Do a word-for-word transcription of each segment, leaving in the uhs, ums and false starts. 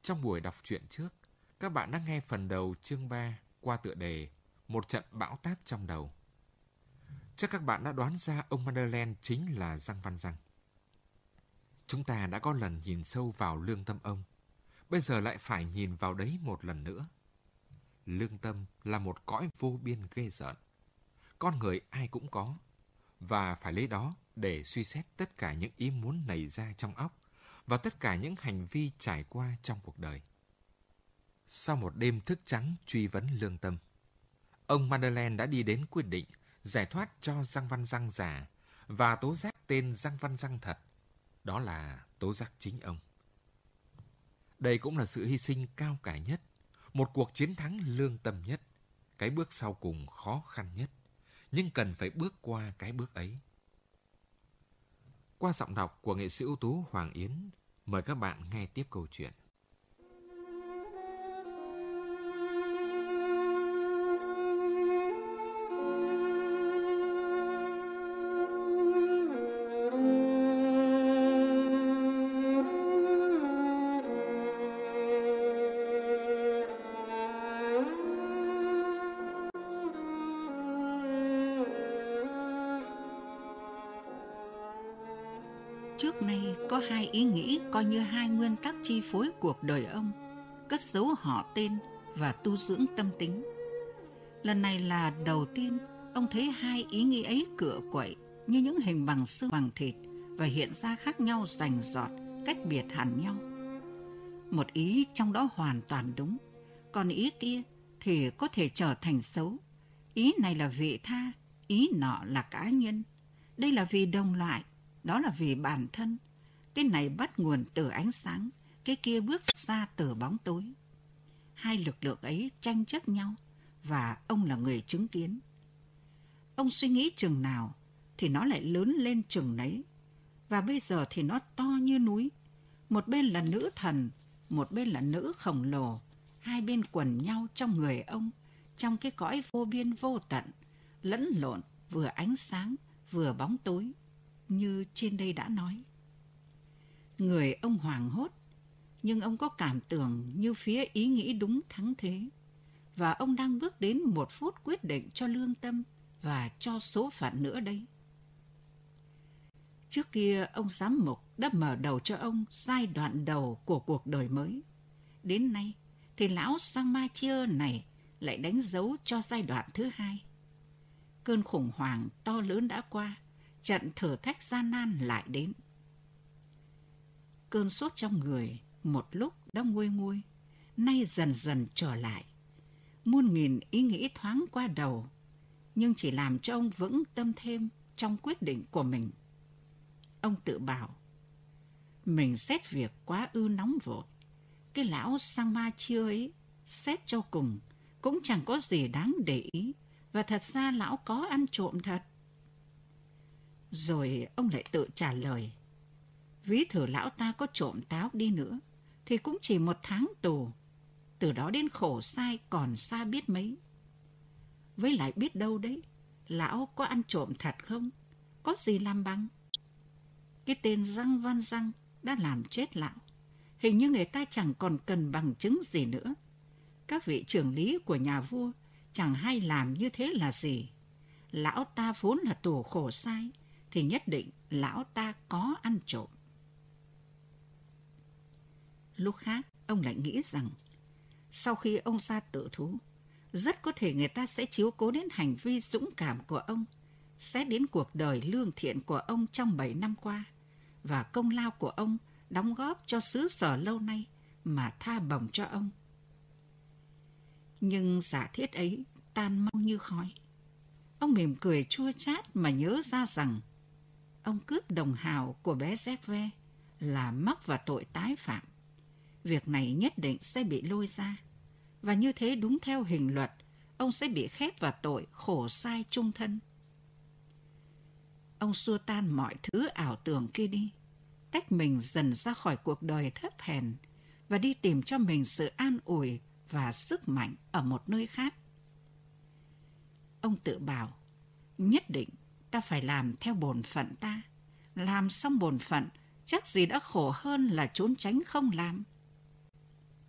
Trong buổi đọc truyện trước, các bạn đã nghe phần đầu chương ba qua tựa đề Một trận bão táp trong đầu. Chắc các bạn đã đoán ra ông Madeleine chính là Giang Văn Giang. Chúng ta đã có lần nhìn sâu vào lương tâm ông, bây giờ lại phải nhìn vào đấy một lần nữa. Lương tâm là một cõi vô biên ghê rợn. Con người ai cũng có, và phải lấy đó để suy xét tất cả những ý muốn nảy ra trong óc và tất cả những hành vi trải qua trong cuộc đời. Sau một đêm thức trắng truy vấn lương tâm, ông Madeleine đã đi đến quyết định giải thoát cho Giang Văn Giang giả và tố giác tên Giang Văn Giang thật, đó là tố giác chính ông. Đây cũng là sự hy sinh cao cả nhất, một cuộc chiến thắng lương tâm nhất, cái bước sau cùng khó khăn nhất, nhưng cần phải bước qua cái bước ấy. Qua giọng đọc của nghệ sĩ ưu tú Hoàng Yến, mời các bạn nghe tiếp câu chuyện. Trước nay có hai ý nghĩ coi như hai nguyên tắc chi phối cuộc đời ông: cất giấu họ tên và tu dưỡng tâm tính. Lần này là đầu tiên ông thấy hai ý nghĩ ấy cựa quậy như những hình bằng xương bằng thịt và hiện ra khác nhau rành rọt, cách biệt hẳn nhau. Một ý trong đó hoàn toàn đúng, còn ý kia thì có thể trở thành xấu. Ý này là vị tha, ý nọ là cá nhân. Đây là vì đồng loại, đó là vì bản thân. Cái này bắt nguồn từ ánh sáng, cái kia bước ra từ bóng tối. Hai lực lượng ấy tranh chấp nhau và ông là người chứng kiến. Ông suy nghĩ chừng nào thì nó lại lớn lên chừng nấy. Và bây giờ thì nó to như núi. Một bên là nữ thần, một bên là nữ khổng lồ. Hai bên quần nhau trong người ông, trong cái cõi vô biên vô tận, lẫn lộn vừa ánh sáng vừa bóng tối, như trên đây đã nói. Người ông hoảng hốt, nhưng ông có cảm tưởng như phía ý nghĩ đúng thắng thế. Và ông đang bước đến một phút quyết định cho lương tâm và cho số phận nữa đây. Trước kia ông giám mục đã mở đầu cho ông giai đoạn đầu của cuộc đời mới. Đến nay thì lão Sang Ma Chia này lại đánh dấu cho giai đoạn thứ hai. Cơn khủng hoảng to lớn đã qua, trận thử thách gian nan lại đến. Cơn sốt trong người một lúc đã nguôi nguôi, nay dần dần trở lại. Muôn nghìn ý nghĩ thoáng qua đầu, nhưng chỉ làm cho ông vững tâm thêm trong quyết định của mình. Ông tự bảo, mình xét việc quá ư nóng vội. Cái lão Sang Ma Chia ấy, xét cho cùng, cũng chẳng có gì đáng để ý, và thật ra lão có ăn trộm thật. Rồi ông lại tự trả lời, ví thử lão ta có trộm táo đi nữa, thì cũng chỉ một tháng tù. Từ đó đến khổ sai còn xa biết mấy. Với lại biết đâu đấy, lão có ăn trộm thật không? Có gì làm bằng? Cái tên Giang Văn Giang đã làm chết lão. Hình như người ta chẳng còn cần bằng chứng gì nữa. Các vị trưởng lý của nhà vua chẳng hay làm như thế là gì. Lão ta vốn là tù khổ sai, thì nhất định lão ta có ăn trộm. Lúc khác, ông lại nghĩ rằng, sau khi ông ra tự thú, rất có thể người ta sẽ chiếu cố đến hành vi dũng cảm của ông, xét đến cuộc đời lương thiện của ông trong bảy năm qua, và công lao của ông đóng góp cho xứ sở lâu nay mà tha bổng cho ông. Nhưng giả thiết ấy tan mau như khói. Ông mỉm cười chua chát mà nhớ ra rằng ông cướp đồng hào của bé Gervais là mắc vào tội tái phạm. Việc này nhất định sẽ bị lôi ra, và như thế đúng theo hình luật, ông sẽ bị khép vào tội khổ sai chung thân. Ông xua tan mọi thứ ảo tưởng kia đi, tách mình dần ra khỏi cuộc đời thấp hèn và đi tìm cho mình sự an ủi và sức mạnh ở một nơi khác. Ông tự bảo, nhất định ta phải làm theo bổn phận ta. Làm xong bổn phận, chắc gì đã khổ hơn là trốn tránh không làm.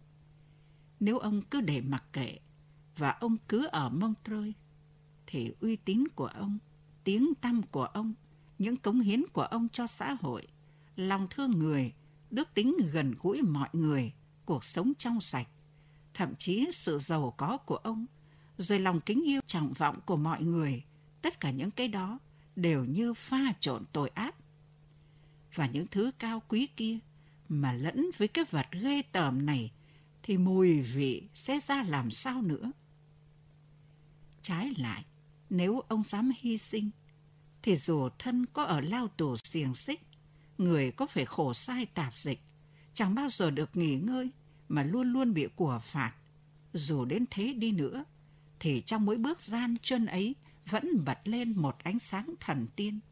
Nếu ông cứ để mặc kệ và ông cứ ở Montreux, thì uy tín của ông, tiếng tăm của ông, những cống hiến của ông cho xã hội, lòng thương người, đức tính gần gũi mọi người, cuộc sống trong sạch, thậm chí sự giàu có của ông, rồi lòng kính yêu trọng vọng của mọi người, tất cả những cái đó đều như pha trộn tội ác. Và những thứ cao quý kia mà lẫn với cái vật ghê tởm này thì mùi vị sẽ ra làm sao nữa. Trái lại, nếu ông dám hy sinh, thì dù thân có ở lao tù xiềng xích, người có phải khổ sai tạp dịch, chẳng bao giờ được nghỉ ngơi mà luôn luôn bị của phạt. Dù đến thế đi nữa, thì trong mỗi bước gian truân ấy vẫn bật lên một ánh sáng thần tiên.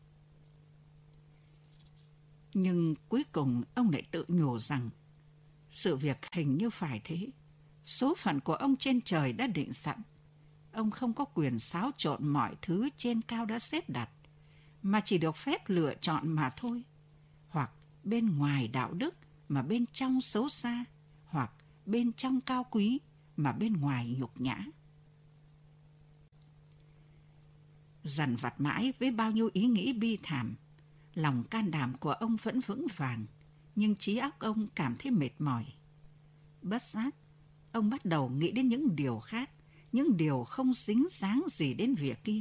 Nhưng cuối cùng ông lại tự nhủ rằng sự việc hình như phải thế. Số phận của ông trên trời đã định sẵn. Ông không có quyền xáo trộn mọi thứ trên cao đã xếp đặt, mà chỉ được phép lựa chọn mà thôi. Hoặc bên ngoài đạo đức mà bên trong xấu xa, hoặc bên trong cao quý mà bên ngoài nhục nhã. Dằn vặt mãi với bao nhiêu ý nghĩ bi thảm, lòng can đảm của ông vẫn vững vàng, nhưng trí óc ông cảm thấy mệt mỏi. Bất giác, ông bắt đầu nghĩ đến những điều khác, những điều không dính dáng gì đến việc kia.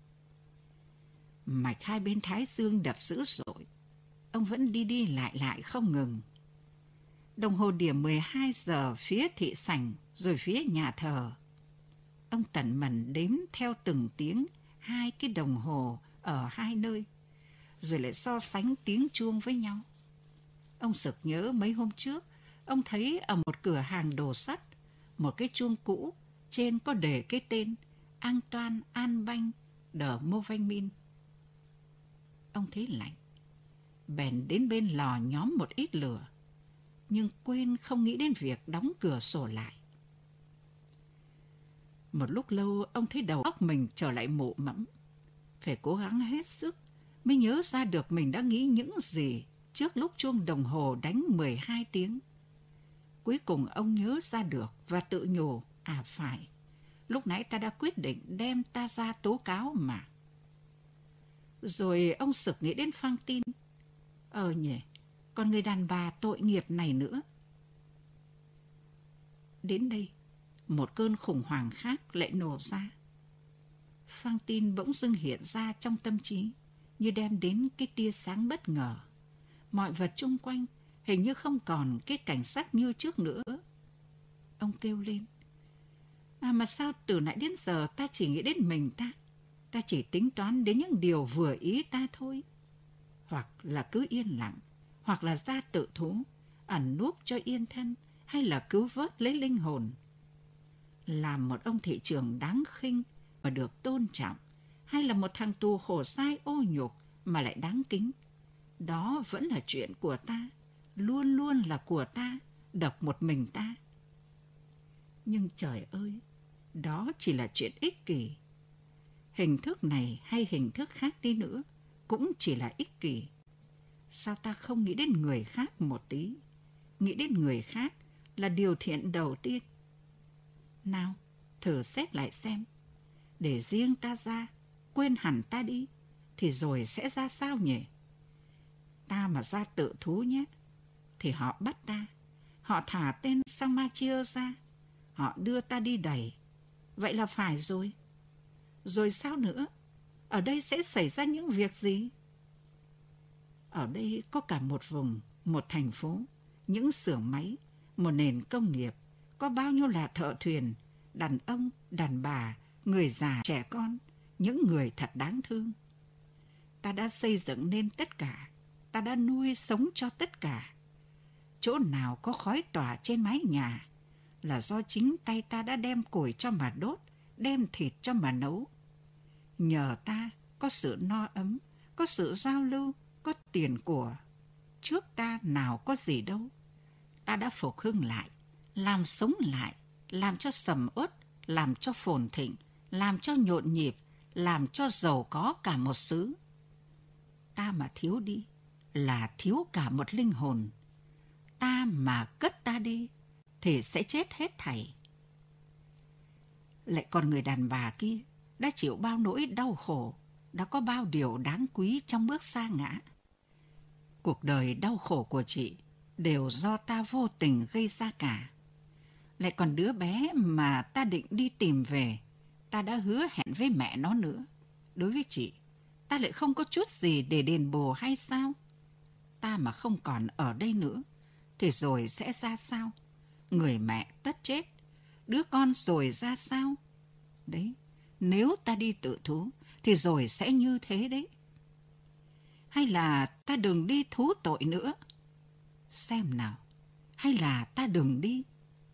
Mạch hai bên thái dương đập dữ dội, ông vẫn đi đi lại lại không ngừng. Đồng hồ điểm mười hai giờ phía thị sảnh rồi phía nhà thờ. Ông tẩn mẩn đếm theo từng tiếng hai cái đồng hồ ở hai nơi, rồi lại so sánh tiếng chuông với nhau. Ông sực nhớ mấy hôm trước, ông thấy ở một cửa hàng đồ sắt, một cái chuông cũ, trên có đề cái tên Antoine Anbanh de Mauvaimin. Ông thấy lạnh, bèn đến bên lò nhóm một ít lửa, nhưng quên không nghĩ đến việc đóng cửa sổ lại. Một lúc lâu ông thấy đầu óc mình trở lại mụ mẫm, phải cố gắng hết sức mới nhớ ra được mình đã nghĩ những gì trước lúc chuông đồng hồ đánh mười hai tiếng. Cuối cùng ông nhớ ra được và tự nhủ, à phải, lúc nãy ta đã quyết định đem ta ra tố cáo mà. Rồi ông sực nghĩ đến Fantine. Ờ nhỉ, còn người đàn bà tội nghiệp này nữa. Đến đây, một cơn khủng hoảng khác lại nổ ra. Fantine bỗng dưng hiện ra trong tâm trí, như đem đến cái tia sáng bất ngờ. Mọi vật chung quanh hình như không còn cái cảnh sắc như trước nữa. Ông kêu lên, à mà sao từ nãy đến giờ ta chỉ nghĩ đến mình ta, ta chỉ tính toán đến những điều vừa ý ta thôi. Hoặc là cứ yên lặng, hoặc là ra tự thú, ẩn núp cho yên thân, hay là cứu vớt lấy linh hồn. Làm một ông thị trưởng đáng khinh mà được tôn trọng, hay là một thằng tù khổ sai ô nhục mà lại đáng kính, đó vẫn là chuyện của ta, luôn luôn là của ta, độc một mình ta. Nhưng trời ơi, đó chỉ là chuyện ích kỷ. Hình thức này hay hình thức khác đi nữa cũng chỉ là ích kỷ. Sao ta không nghĩ đến người khác một tí? Nghĩ đến người khác là điều thiện đầu tiên. Nào, thử xét lại xem. Để riêng ta ra, quên hẳn ta đi, thì rồi sẽ ra sao nhỉ? Ta mà ra tự thú nhé, thì họ bắt ta, họ thả tên Samachia ra, họ đưa ta đi đày. Vậy là phải rồi. Rồi sao nữa? Ở đây sẽ xảy ra những việc gì? Ở đây có cả một vùng, một thành phố, những xưởng máy, một nền công nghiệp, có bao nhiêu là thợ thuyền, đàn ông, đàn bà, người già, trẻ con, những người thật đáng thương. Ta đã xây dựng nên tất cả, ta đã nuôi sống cho tất cả. Chỗ nào có khói tỏa trên mái nhà là do chính tay ta đã đem củi cho mà đốt, đem thịt cho mà nấu. Nhờ ta có sự no ấm, có sự giao lưu, có tiền của. Trước ta nào có gì đâu. Ta đã phục hưng lại, làm sống lại, làm cho sầm uất, làm cho phồn thịnh, làm cho nhộn nhịp, làm cho giàu có cả một xứ. Ta mà thiếu đi là thiếu cả một linh hồn. Ta mà cất ta đi, thì sẽ chết hết thảy. Lại còn người đàn bà kia đã chịu bao nỗi đau khổ, đã có bao điều đáng quý trong bước sa ngã. Cuộc đời đau khổ của chị đều do ta vô tình gây ra cả. Lại còn đứa bé mà ta định đi tìm về, ta đã hứa hẹn với mẹ nó nữa. Đối với chị, ta lại không có chút gì để đền bù hay sao? Ta mà không còn ở đây nữa, thì rồi sẽ ra sao? Người mẹ tất chết, đứa con rồi ra sao? Đấy, nếu ta đi tự thú, thì rồi sẽ như thế đấy. Hay là ta đừng đi thú tội nữa? Xem nào, hay là ta đừng đi?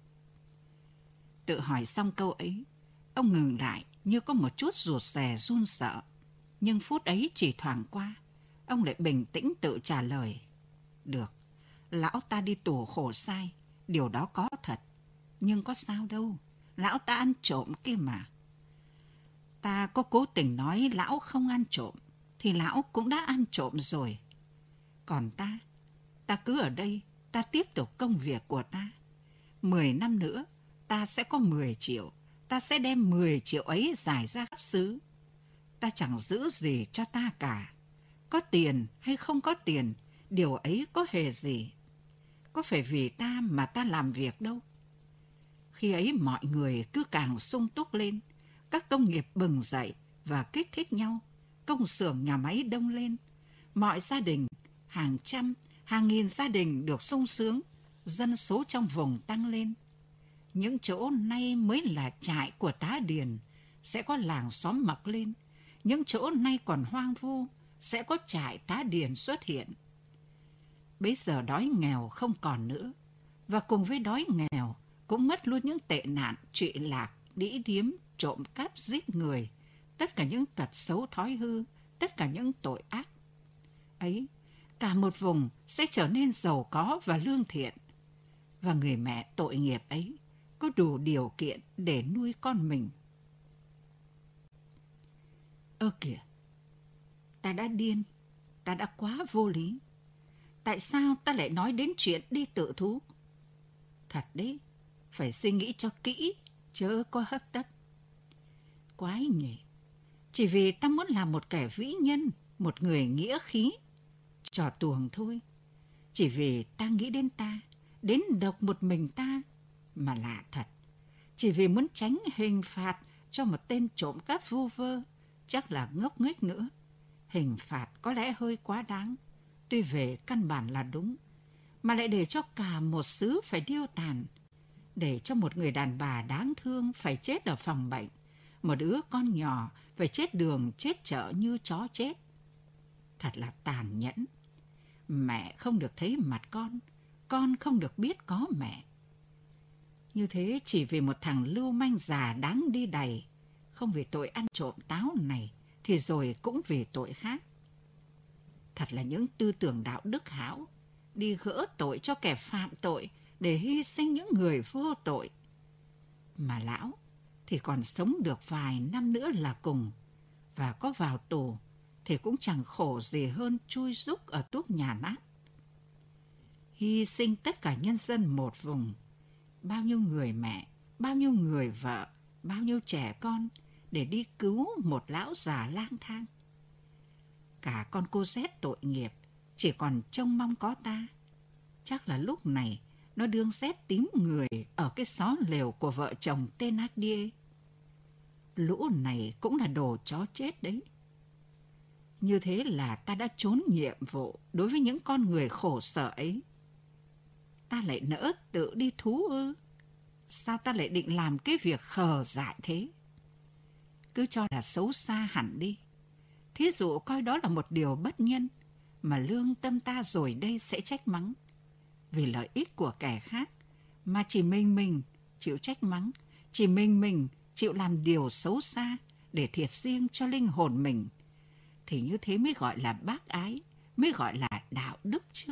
Tự hỏi xong câu ấy, ông ngừng lại như có một chút rụt rè run sợ. Nhưng phút ấy chỉ thoảng qua, ông lại bình tĩnh tự trả lời. Được, lão ta đi tù khổ sai, điều đó có thật. Nhưng có sao đâu, lão ta ăn trộm kia mà. Ta có cố tình nói lão không ăn trộm, thì lão cũng đã ăn trộm rồi. Còn ta, ta cứ ở đây, ta tiếp tục công việc của ta. Mười năm nữa, ta sẽ có mười triệu, ta sẽ đem mười triệu ấy giải ra khắp xứ. Ta chẳng giữ gì cho ta cả. Có tiền hay không có tiền, điều ấy có hề gì. Có phải vì ta mà ta làm việc đâu. Khi ấy mọi người cứ càng sung túc lên, các công nghiệp bừng dậy và kích thích nhau, công xưởng nhà máy đông lên. Mọi gia đình, hàng trăm, hàng nghìn gia đình được sung sướng, dân số trong vùng tăng lên. Những chỗ nay mới là trại của tá điền, sẽ có làng xóm mọc lên. Những chỗ nay còn hoang vu, sẽ có trại tá điền xuất hiện. Bây giờ đói nghèo không còn nữa, và cùng với đói nghèo cũng mất luôn những tệ nạn, trụy lạc, đĩ điếm, trộm cắp, giết người, tất cả những tật xấu thói hư, tất cả những tội ác. Ấy, cả một vùng sẽ trở nên giàu có và lương thiện. Và người mẹ tội nghiệp ấy có đủ điều kiện để nuôi con mình. Ơ kìa, ta đã điên, ta đã quá vô lý. Tại sao ta lại nói đến chuyện đi tự thú? Thật đấy, phải suy nghĩ cho kỹ, chớ có hấp tấp. Quái nhỉ, chỉ vì ta muốn làm một kẻ vĩ nhân, một người nghĩa khí, trò tuồng thôi. Chỉ vì ta nghĩ đến ta, đến độc một mình ta, mà lạ thật. Chỉ vì muốn tránh hình phạt cho một tên trộm cắp vu vơ, chắc là ngốc nghếch nữa. Hình phạt có lẽ hơi quá đáng, tuy về căn bản là đúng, mà lại để cho cả một xứ phải điêu tàn, để cho một người đàn bà đáng thương phải chết ở phòng bệnh, một đứa con nhỏ phải chết đường chết chợ như chó chết. Thật là tàn nhẫn. Mẹ không được thấy mặt con, con không được biết có mẹ. Như thế chỉ vì một thằng lưu manh già đáng đi đày, không vì tội ăn trộm táo này, thì rồi cũng vì tội khác. Thật là những tư tưởng đạo đức hão, đi gỡ tội cho kẻ phạm tội để hy sinh những người vô tội. Mà lão thì còn sống được vài năm nữa là cùng, và có vào tù thì cũng chẳng khổ gì hơn chui rúc ở túp nhà nát. Hy sinh tất cả nhân dân một vùng, bao nhiêu người mẹ, bao nhiêu người vợ, bao nhiêu trẻ con để đi cứu một lão già lang thang. Cả con cô rét tội nghiệp chỉ còn trông mong có ta. Chắc là lúc này nó đương rét tím người ở cái xó lều của vợ chồng Thénardier. Lũ này cũng là đồ chó chết đấy. Như thế là ta đã trốn nhiệm vụ đối với những con người khổ sở ấy. Ta lại nỡ tự đi thú ư? Sao ta lại định làm cái việc khờ dại thế? Cứ cho là xấu xa hẳn đi. Thí dụ coi đó là một điều bất nhân, mà lương tâm ta rồi đây sẽ trách mắng. Vì lợi ích của kẻ khác mà chỉ mình mình chịu trách mắng, chỉ mình mình chịu làm điều xấu xa để thiệt riêng cho linh hồn mình, thì như thế mới gọi là bác ái, mới gọi là đạo đức chứ.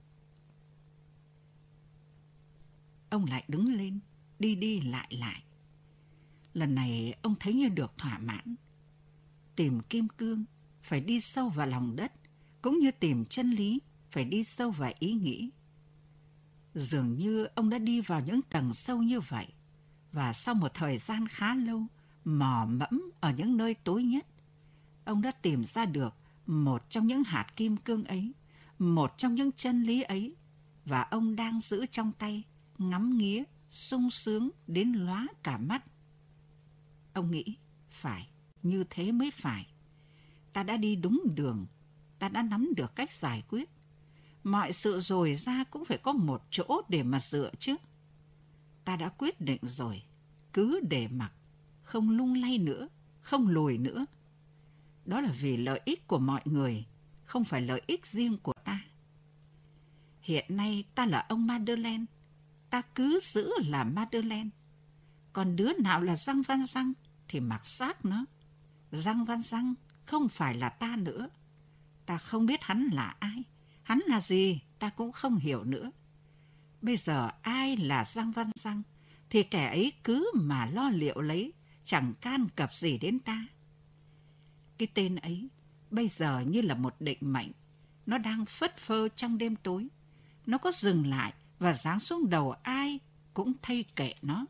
Ông lại đứng lên, đi đi lại lại. Lần này ông thấy như được thỏa mãn. Tìm kim cương phải đi sâu vào lòng đất, cũng như tìm chân lý phải đi sâu vào ý nghĩ. Dường như ông đã đi vào những tầng sâu như vậy, và sau một thời gian khá lâu, mò mẫm ở những nơi tối nhất, ông đã tìm ra được một trong những hạt kim cương ấy, một trong những chân lý ấy, và ông đang giữ trong tay, ngắm nghía, sung sướng đến lóa cả mắt. Ông nghĩ, phải, như thế mới phải. Ta đã đi đúng đường, ta đã nắm được cách giải quyết. Mọi sự dồi ra cũng phải có một chỗ để mà dựa chứ. Ta đã quyết định rồi, cứ để mặc, không lung lay nữa, không lùi nữa. Đó là vì lợi ích của mọi người, không phải lợi ích riêng của ta. Hiện nay ta là ông Madeleine, ta cứ giữ là Madeleine. Còn đứa nào là Giang Văn Giang thì mặc xác nó. Giang Văn Giang không phải là ta nữa. Ta không biết hắn là ai, hắn là gì ta cũng không hiểu nữa. Bây giờ ai là Giang Văn Giang thì kẻ ấy cứ mà lo liệu lấy, chẳng can cập gì đến ta. Cái tên ấy bây giờ như là một định mệnh, nó đang phất phơ trong đêm tối. Nó có dừng lại và giáng xuống đầu ai cũng thay kệ nó.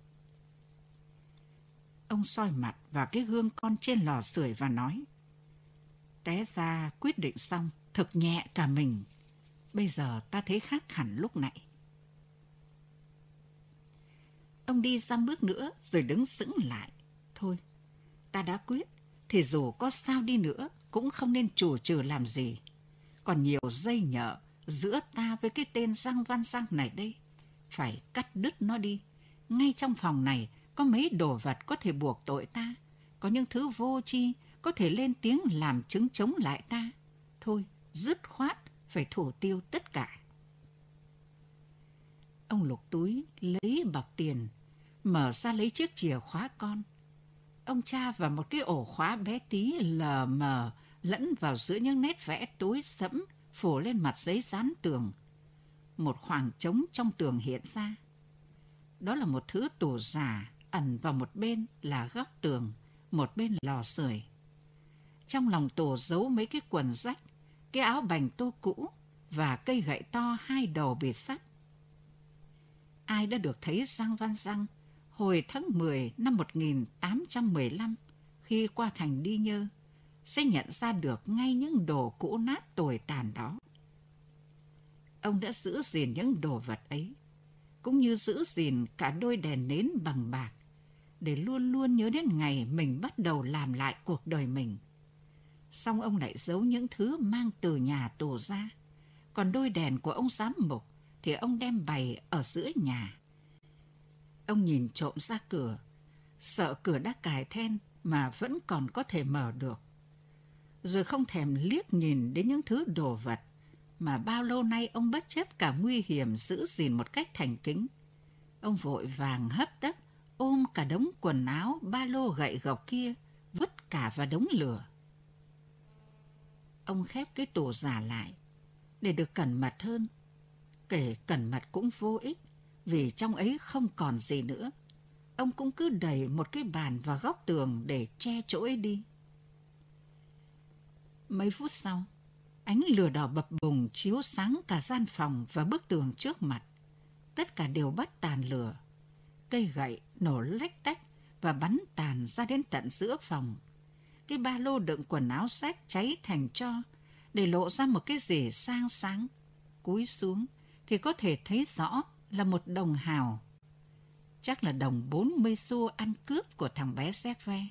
Ông soi mặt vào cái gương con trên lò sưởi và nói, té ra quyết định xong, thực nhẹ cả mình. Bây giờ ta thấy khác hẳn lúc nãy. Ông đi ra bước nữa rồi đứng sững lại. Thôi, ta đã quyết, thì dù có sao đi nữa cũng không nên chù chừ làm gì. Còn nhiều dây nhợ giữa ta với cái tên Giang Văn Giang này đây. Phải cắt đứt nó đi. Ngay trong phòng này có mấy đồ vật có thể buộc tội ta. Có những thứ vô tri có thể lên tiếng làm chứng chống lại ta. Thôi, dứt khoát phải thủ tiêu tất cả. Ông lục túi lấy bọc tiền, mở ra lấy chiếc chìa khóa con. Ông tra vào một cái ổ khóa bé tí lờ mờ lẫn vào giữa những nét vẽ tối sẫm phủ lên mặt giấy dán tường. Một khoảng trống trong tường hiện ra. Đó là một thứ tủ giả ẩn vào một bên là góc tường, một bên lò sưởi. Trong lòng tủ giấu mấy cái quần rách, cái áo bành tô cũ và cây gậy to hai đầu bịt sắt. Ai đã được thấy Giang Văn Giang hồi tháng mười năm một nghìn tám trăm mười lăm khi qua thành Đi Nhơ sẽ nhận ra được ngay những đồ cũ nát tồi tàn đó. Ông đã giữ gìn những đồ vật ấy, cũng như giữ gìn cả đôi đèn nến bằng bạc, để luôn luôn nhớ đến ngày mình bắt đầu làm lại cuộc đời mình. Xong ông lại giấu những thứ mang từ nhà tù ra. Còn đôi đèn của ông giám mục thì ông đem bày ở giữa nhà. Ông nhìn trộm ra cửa, sợ cửa đã cài then mà vẫn còn có thể mở được. Rồi không thèm liếc nhìn đến những thứ đồ vật mà bao lâu nay ông bất chấp cả nguy hiểm giữ gìn một cách thành kính. Ông vội vàng hấp tấp ôm cả đống quần áo, ba lô gậy gộc kia, vứt cả vào đống lửa. Ông khép cái tủ giả lại để được cẩn mật hơn. Kể cẩn mật cũng vô ích, vì trong ấy không còn gì nữa. Ông cũng cứ đẩy một cái bàn vào góc tường để che chỗ ấy đi. Mấy phút sau, ánh lửa đỏ bập bùng chiếu sáng cả gian phòng và bức tường trước mặt. Tất cả đều bắt tàn lửa. Cây gậy nổ lách tách và bắn tàn ra đến tận giữa phòng. Cái ba lô đựng quần áo rách cháy thành tro, để lộ ra một cái rể sang sáng. Cúi xuống thì có thể thấy rõ là một đồng hào. Chắc là đồng bốn mươi xu ăn cướp của thằng bé Séc Ve.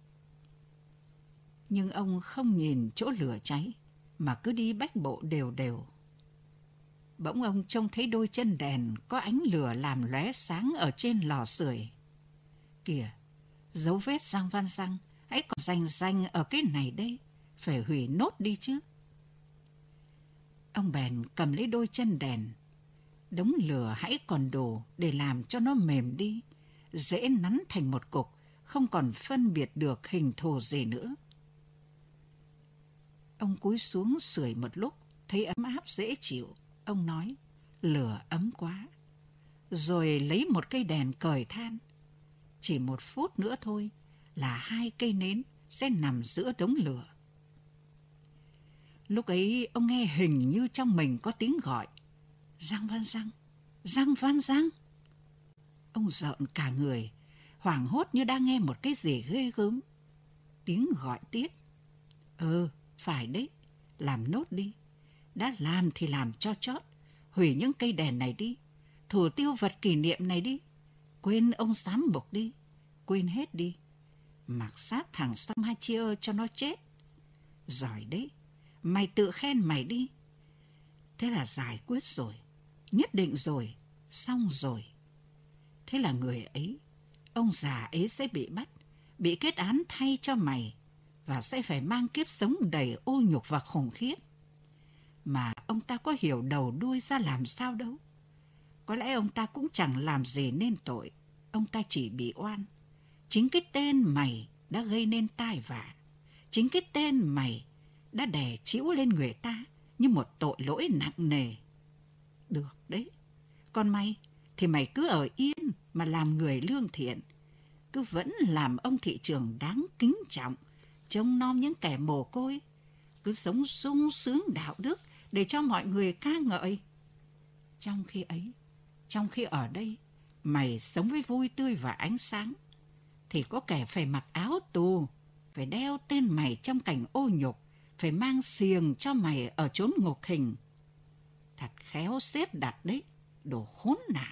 Nhưng ông không nhìn chỗ lửa cháy, mà cứ đi bách bộ đều đều. Bỗng ông trông thấy đôi chân đèn có ánh lửa làm lóe sáng ở trên lò sưởi. Kìa, dấu vết Giang Văn Giang hãy còn rành rành ở cái này đây, phải hủy nốt đi chứ. Ông bèn cầm lấy đôi chân đèn. Đống lửa hãy còn đủ để làm cho nó mềm đi, dễ nắn thành một cục, không còn phân biệt được hình thù gì nữa. Ông cúi xuống sưởi một lúc, thấy ấm áp dễ chịu. Ông nói, lửa ấm quá. Rồi lấy một cây đèn cởi than. Chỉ một phút nữa thôi là hai cây nến sẽ nằm giữa đống lửa. Lúc ấy ông nghe hình như trong mình có tiếng gọi. Giang Văn Giang, Giang Văn Giang! Ông rợn cả người, hoảng hốt như đang nghe một cái gì ghê gớm. Tiếng gọi tiếp. Ừ, phải đấy, làm nốt đi. Đã làm thì làm cho chót, hủy những cây đèn này đi, thủ tiêu vật kỷ niệm này đi, quên ông giám mục đi, quên hết đi. Mặc xác thằng Samachia cho nó chết. Giỏi đấy, mày tự khen mày đi. Thế là giải quyết rồi, nhất định rồi, xong rồi. Thế là người ấy, ông già ấy sẽ bị bắt, bị kết án thay cho mày, và sẽ phải mang kiếp sống đầy ô nhục và khủng khiếp. Mà ông ta có hiểu đầu đuôi ra làm sao đâu. Có lẽ ông ta cũng chẳng làm gì nên tội, ông ta chỉ bị oan. Chính cái tên mày đã gây nên tai vạ. Chính cái tên mày đã đè chĩu lên người ta như một tội lỗi nặng nề. Được đấy, còn mày thì mày cứ ở yên mà làm người lương thiện, cứ vẫn làm ông thị trưởng đáng kính trọng, trông nom những kẻ mồ côi, cứ sống sung sướng đạo đức để cho mọi người ca ngợi. Trong khi ấy, trong khi ở đây mày sống với vui tươi và ánh sáng, thì có kẻ phải mặc áo tù, phải đeo tên mày trong cảnh ô nhục, phải mang xiềng cho mày ở chốn ngục hình. Thật khéo xếp đặt đấy, đồ khốn nạn.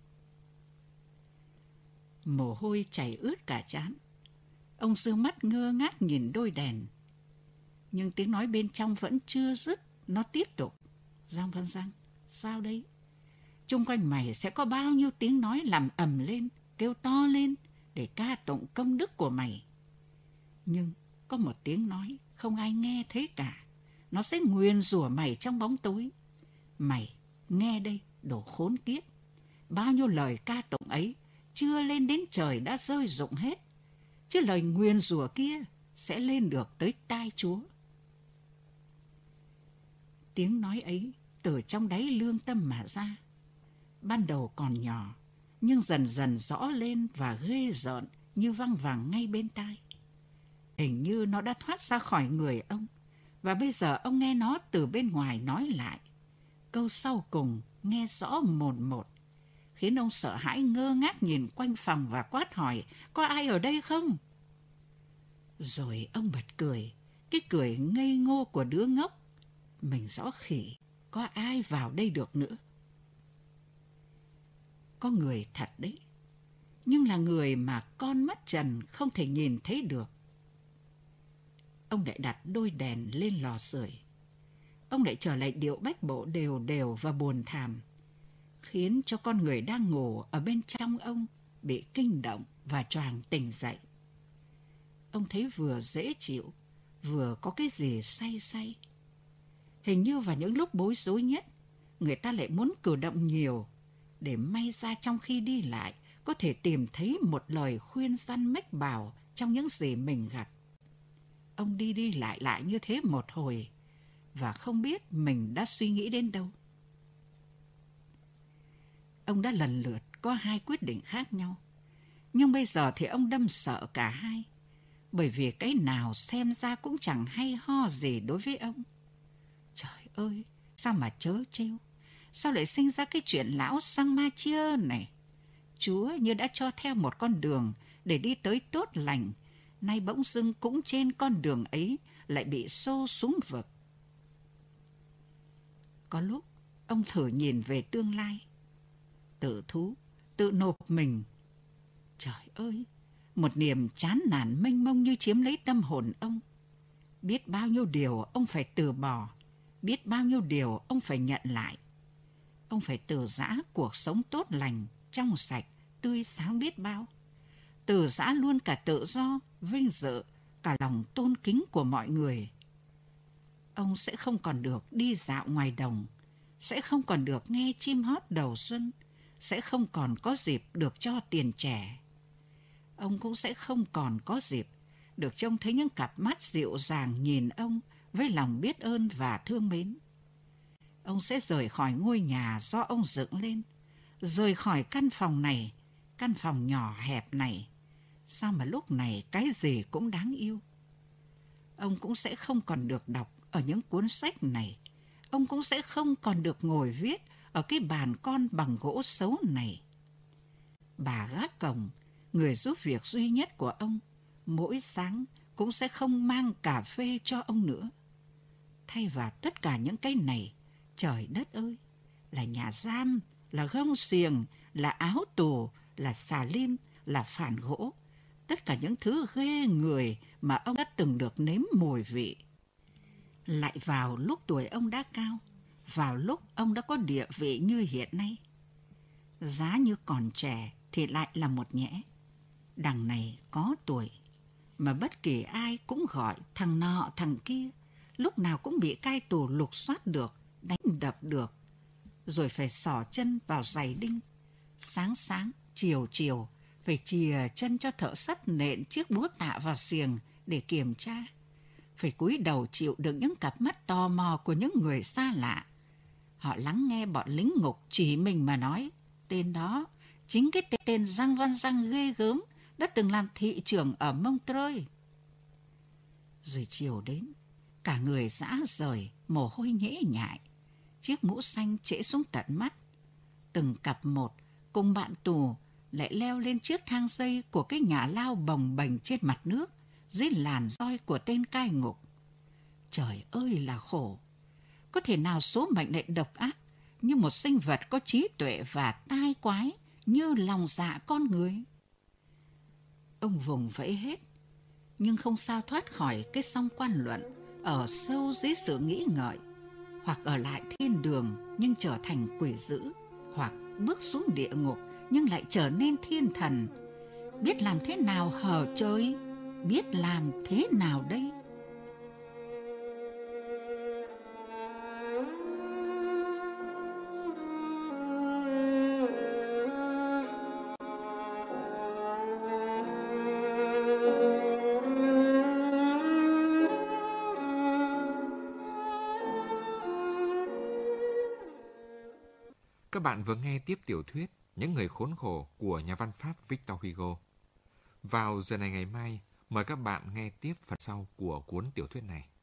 Mồ hôi chảy ướt cả trán. Ông dương mắt ngơ ngác nhìn đôi đèn. Nhưng tiếng nói bên trong vẫn chưa dứt, nó tiếp tục. Giang Văn Giang, sao đấy? Chung quanh mày sẽ có bao nhiêu tiếng nói làm ầm lên, kêu to lên để ca tụng công đức của mày. Nhưng có một tiếng nói không ai nghe thấy cả. Nó sẽ nguyền rủa mày trong bóng tối. Mày nghe đây, đồ khốn kiếp. Bao nhiêu lời ca tụng ấy chưa lên đến trời đã rơi rụng hết, chứ lời nguyền rủa kia sẽ lên được tới tai Chúa. Tiếng nói ấy từ trong đáy lương tâm mà ra. Ban đầu còn nhỏ, nhưng dần dần rõ lên và ghê rợn như văng vẳng ngay bên tai. Hình như nó đã thoát ra khỏi người ông, và bây giờ ông nghe nó từ bên ngoài nói lại. Câu sau cùng nghe rõ mồn một, khiến ông sợ hãi ngơ ngác nhìn quanh phòng và quát hỏi, có ai ở đây không? Rồi ông bật cười, cái cười ngây ngô của đứa ngốc. Mình rõ khỉ, có ai vào đây được nữa. Có người thật đấy, nhưng là người mà con mắt trần không thể nhìn thấy được. Ông lại đặt đôi đèn lên lò sưởi. Ông lại trở lại điệu bách bộ đều đều và buồn thảm, khiến cho con người đang ngủ ở bên trong ông bị kinh động và choàng tỉnh dậy. Ông thấy vừa dễ chịu, vừa có cái gì say say. Hình như vào những lúc bối rối nhất, người ta lại muốn cử động nhiều, để may ra trong khi đi lại có thể tìm thấy một lời khuyên răn mách bảo trong những gì mình gặp. Ông đi đi lại lại như thế một hồi, và không biết mình đã suy nghĩ đến đâu. Ông đã lần lượt có hai quyết định khác nhau, nhưng bây giờ thì ông đâm sợ cả hai, bởi vì cái nào xem ra cũng chẳng hay ho gì đối với ông. Trời ơi, sao mà trớ trêu, sao lại sinh ra cái chuyện lão Samachia này? Chúa như đã cho theo một con đường để đi tới tốt lành, nay bỗng dưng cũng trên con đường ấy lại bị xô xuống vực. Có lúc ông thử nhìn về tương lai, tự thú, tự nộp mình. Trời ơi, một niềm chán nản mênh mông như chiếm lấy tâm hồn ông. Biết bao nhiêu điều ông phải từ bỏ, biết bao nhiêu điều ông phải nhận lại. Ông phải từ giã cuộc sống tốt lành, trong sạch, tươi sáng biết bao. Từ giã luôn cả tự do, vinh dự, cả lòng tôn kính của mọi người. Ông sẽ không còn được đi dạo ngoài đồng, sẽ không còn được nghe chim hót đầu xuân, sẽ không còn có dịp được cho tiền trẻ. Ông cũng sẽ không còn có dịp được trông thấy những cặp mắt dịu dàng nhìn ông với lòng biết ơn và thương mến. Ông sẽ rời khỏi ngôi nhà do ông dựng lên, rời khỏi căn phòng này, căn phòng nhỏ hẹp này. Sao mà lúc này cái gì cũng đáng yêu. Ông cũng sẽ không còn được đọc ở những cuốn sách này. Ông cũng sẽ không còn được ngồi viết ở cái bàn con bằng gỗ xấu này. Bà gác cổng, người giúp việc duy nhất của ông, mỗi sáng cũng sẽ không mang cà phê cho ông nữa. Thay vào tất cả những cái này, trời đất ơi, là nhà giam, là gông xiềng, là áo tù, là xà lim, là phản gỗ, tất cả những thứ ghê người mà ông đã từng được nếm mùi vị. Lại vào lúc tuổi ông đã cao, vào lúc ông đã có địa vị như hiện nay. Giá như còn trẻ thì lại là một nhẽ. Đằng này có tuổi, mà bất kỳ ai cũng gọi thằng nọ thằng kia, lúc nào cũng bị cai tù lục soát được, đánh đập được, rồi phải xỏ chân vào giày đinh. Sáng sáng, chiều chiều, phải chìa chân cho thợ sắt nện chiếc búa tạ vào xiềng để kiểm tra. Phải cúi đầu chịu đựng những cặp mắt tò mò của những người xa lạ. Họ lắng nghe bọn lính ngục chỉ mình mà nói, tên đó, chính cái tên Giang Văn Giang ghê gớm, đã từng làm thị trưởng ở Montreuil. Rồi chiều đến, cả người rã rời, mồ hôi nhễ nhại, chiếc mũ xanh trễ xuống tận mắt. Từng cặp một, cùng bạn tù, lại leo lên chiếc thang dây của cái nhà lao bồng bềnh trên mặt nước, dưới làn roi của tên cai ngục. Trời ơi là khổ! Có thể nào số mệnh lại độc ác như một sinh vật có trí tuệ và tai quái như lòng dạ con người? Ông vùng vẫy hết, nhưng không sao thoát khỏi cái song quan luận ở sâu dưới sự nghĩ ngợi, hoặc ở lại thiên đường nhưng trở thành quỷ dữ, hoặc bước xuống địa ngục nhưng lại trở nên thiên thần. Biết làm thế nào hở trời? Biết làm thế nào đây? Các bạn vừa nghe tiếp tiểu thuyết Những người khốn khổ của nhà văn Pháp Victor Hugo. Vào giờ này ngày mai, mời các bạn nghe tiếp phần sau của cuốn tiểu thuyết này.